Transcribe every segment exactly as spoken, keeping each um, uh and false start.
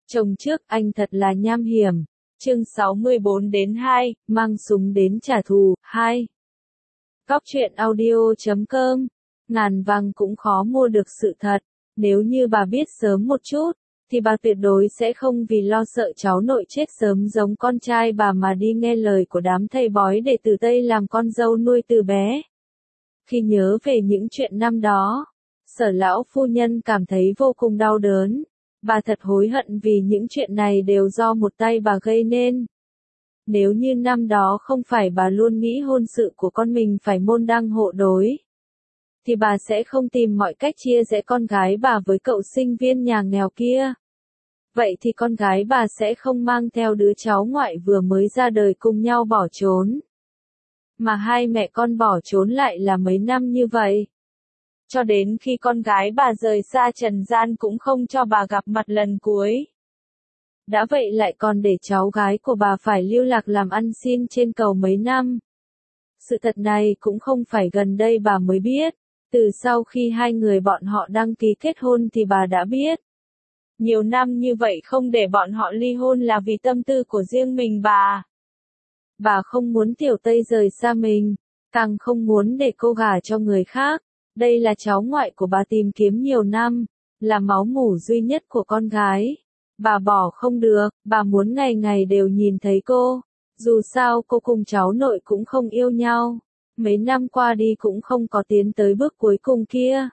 Chồng trước anh thật là nham hiểm. Chương sáu mươi bốn đến hai, mang súng đến trả thù, hai. Góc truyện audio chấm com. Ngàn vàng cũng khó mua được sự thật. Nếu như bà biết sớm một chút, thì bà tuyệt đối sẽ không vì lo sợ cháu nội chết sớm giống con trai bà mà đi nghe lời của đám thầy bói để từ Tây làm con dâu nuôi từ bé. Khi nhớ về những chuyện năm đó, Sở lão phu nhân cảm thấy vô cùng đau đớn. Bà thật hối hận vì những chuyện này đều do một tay bà gây nên. Nếu như năm đó không phải bà luôn nghĩ hôn sự của con mình phải môn đăng hộ đối, thì bà sẽ không tìm mọi cách chia rẽ con gái bà với cậu sinh viên nhà nghèo kia. Vậy thì con gái bà sẽ không mang theo đứa cháu ngoại vừa mới ra đời cùng nhau bỏ trốn. Mà hai mẹ con bỏ trốn lại là mấy năm như vậy. Cho đến khi con gái bà rời xa trần gian cũng không cho bà gặp mặt lần cuối. Đã vậy lại còn để cháu gái của bà phải lưu lạc làm ăn xin trên cầu mấy năm. Sự thật này cũng không phải gần đây bà mới biết. Từ sau khi hai người bọn họ đăng ký kết hôn thì bà đã biết. Nhiều năm như vậy không để bọn họ ly hôn là vì tâm tư của riêng mình bà. Bà không muốn Tiểu Tây rời xa mình, càng không muốn để cô gả cho người khác. Đây là cháu ngoại của bà tìm kiếm nhiều năm, là máu mủ duy nhất của con gái. Bà bỏ không được, bà muốn ngày ngày đều nhìn thấy cô. Dù sao cô cùng cháu nội cũng không yêu nhau. Mấy năm qua đi cũng không có tiến tới bước cuối cùng kia.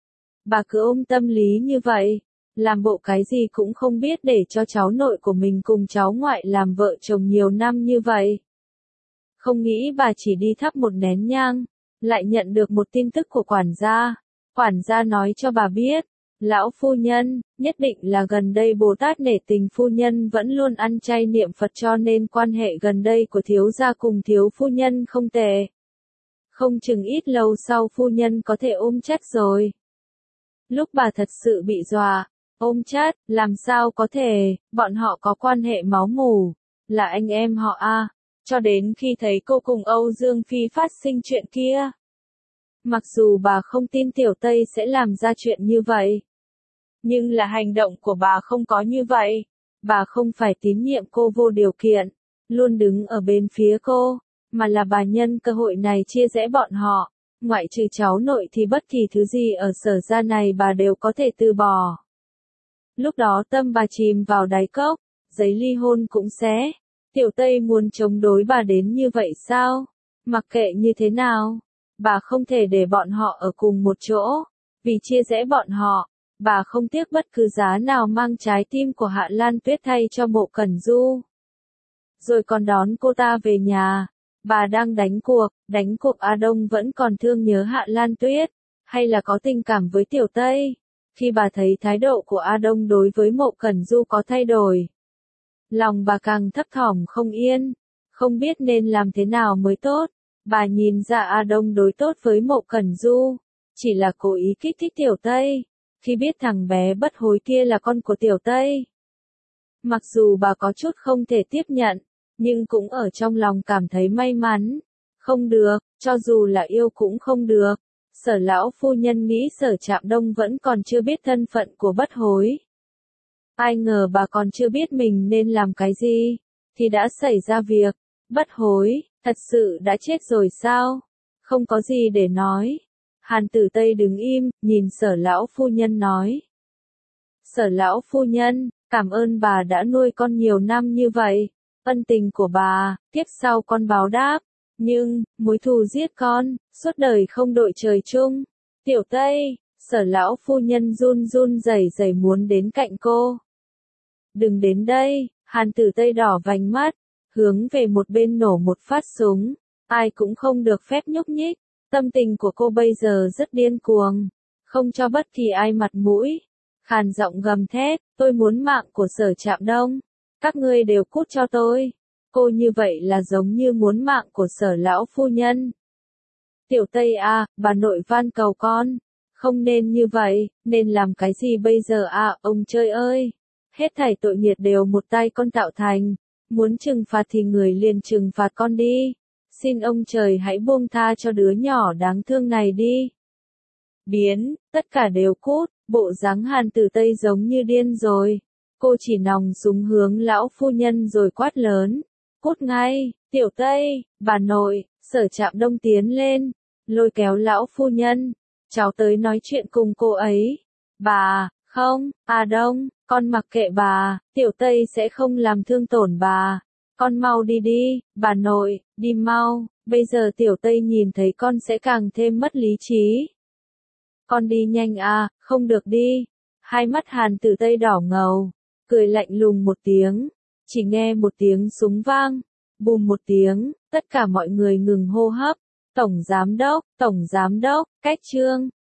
Bà cứ ôm tâm lý như vậy, làm bộ cái gì cũng không biết để cho cháu nội của mình cùng cháu ngoại làm vợ chồng nhiều năm như vậy. Không nghĩ bà chỉ đi thắp một nén nhang, lại nhận được một tin tức của quản gia. Quản gia nói cho bà biết, lão phu nhân, nhất định là gần đây Bồ Tát nể tình phu nhân vẫn luôn ăn chay niệm Phật cho nên quan hệ gần đây của thiếu gia cùng thiếu phu nhân không tệ. Không chừng ít lâu sau phu nhân có thể ôm chắt rồi. Lúc bà thật sự bị dọa, ôm chắt, làm sao có thể, bọn họ có quan hệ máu mủ, là anh em họ a. Cho đến khi thấy cô cùng Âu Dương Phi phát sinh chuyện kia. Mặc dù bà không tin Tiểu Tây sẽ làm ra chuyện như vậy. Nhưng là hành động của bà không có như vậy. Bà không phải tín nhiệm cô vô điều kiện, luôn đứng ở bên phía cô, mà là bà nhân cơ hội này chia rẽ bọn họ. Ngoại trừ cháu nội thì bất kỳ thứ gì ở Sở gia này bà đều có thể từ bỏ. Lúc đó tâm bà chìm vào đáy cốc, giấy ly hôn cũng xé. Tiểu Tây muốn chống đối bà đến như vậy sao? Mặc kệ như thế nào, bà không thể để bọn họ ở cùng một chỗ. Vì chia rẽ bọn họ, bà không tiếc bất cứ giá nào mang trái tim của Hạ Lan Tuyết thay cho Mộ Cẩn Du. Rồi còn đón cô ta về nhà. Bà đang đánh cuộc, đánh cuộc A Đông vẫn còn thương nhớ Hạ Lan Tuyết, hay là có tình cảm với Tiểu Tây. Khi bà thấy thái độ của A Đông đối với Mộ Cẩn Du có thay đổi, lòng bà càng thấp thỏm không yên, không biết nên làm thế nào mới tốt. Bà nhìn ra A Đông đối tốt với Mộ Cẩn Du, chỉ là cố ý kích thích Tiểu Tây, khi biết thằng bé bất hối kia là con của Tiểu Tây. Mặc dù bà có chút không thể tiếp nhận, nhưng cũng ở trong lòng cảm thấy may mắn. Không được, cho dù là yêu cũng không được. Sở lão phu nhân nghĩ Sở Trạm Đông vẫn còn chưa biết thân phận của bất hối. Ai ngờ bà còn chưa biết mình nên làm cái gì, thì đã xảy ra việc. Bất hối, thật sự đã chết rồi sao? Không có gì để nói. Hàn Tử Tây đứng im, nhìn Sở lão phu nhân nói. Sở lão phu nhân, cảm ơn bà đã nuôi con nhiều năm như vậy. Ân tình của bà, tiếp sau con báo đáp. Nhưng, mối thù giết con, suốt đời không đội trời chung. Tiểu Tây, Sở lão phu nhân run run rẩy rẩy muốn đến cạnh cô. Đừng đến đây, Hàn Tử Tây đỏ vành mắt, hướng về một bên nổ một phát súng. Ai cũng không được phép nhúc nhích. Tâm tình của cô bây giờ rất điên cuồng, không cho bất kỳ ai mặt mũi. Khàn giọng gầm thét, tôi muốn mạng của Sở Trạm Đông. Các ngươi đều cút cho tôi. Cô như vậy là giống như muốn mạng của Sở lão phu nhân. Tiểu Tây à, bà nội van cầu con. Không nên như vậy, nên làm cái gì bây giờ à, ông trời ơi. Hết thảy tội nghiệp đều một tay con tạo thành. Muốn trừng phạt thì người liền trừng phạt con đi. Xin ông trời hãy buông tha cho đứa nhỏ đáng thương này đi. Biến, tất cả đều cút, bộ dáng Hàn Tử Tây giống như điên rồi. Cô chỉ nòng súng hướng lão phu nhân rồi quát lớn. Cút ngay, Tiểu Tây, bà nội, Sở Trạm Đông tiến lên, lôi kéo lão phu nhân. Cháu tới nói chuyện cùng cô ấy. Bà, không, à Đông, con mặc kệ bà, Tiểu Tây sẽ không làm thương tổn bà. Con mau đi đi, bà nội, đi mau, bây giờ Tiểu Tây nhìn thấy con sẽ càng thêm mất lý trí. Con đi nhanh à, không được đi. Hai mắt Hàn Tử Tây đỏ ngầu, cười lạnh lùng một tiếng, chỉ nghe một tiếng súng vang, bùm một tiếng, tất cả mọi người ngừng hô hấp. Tổng giám đốc, tổng giám đốc, cách trương.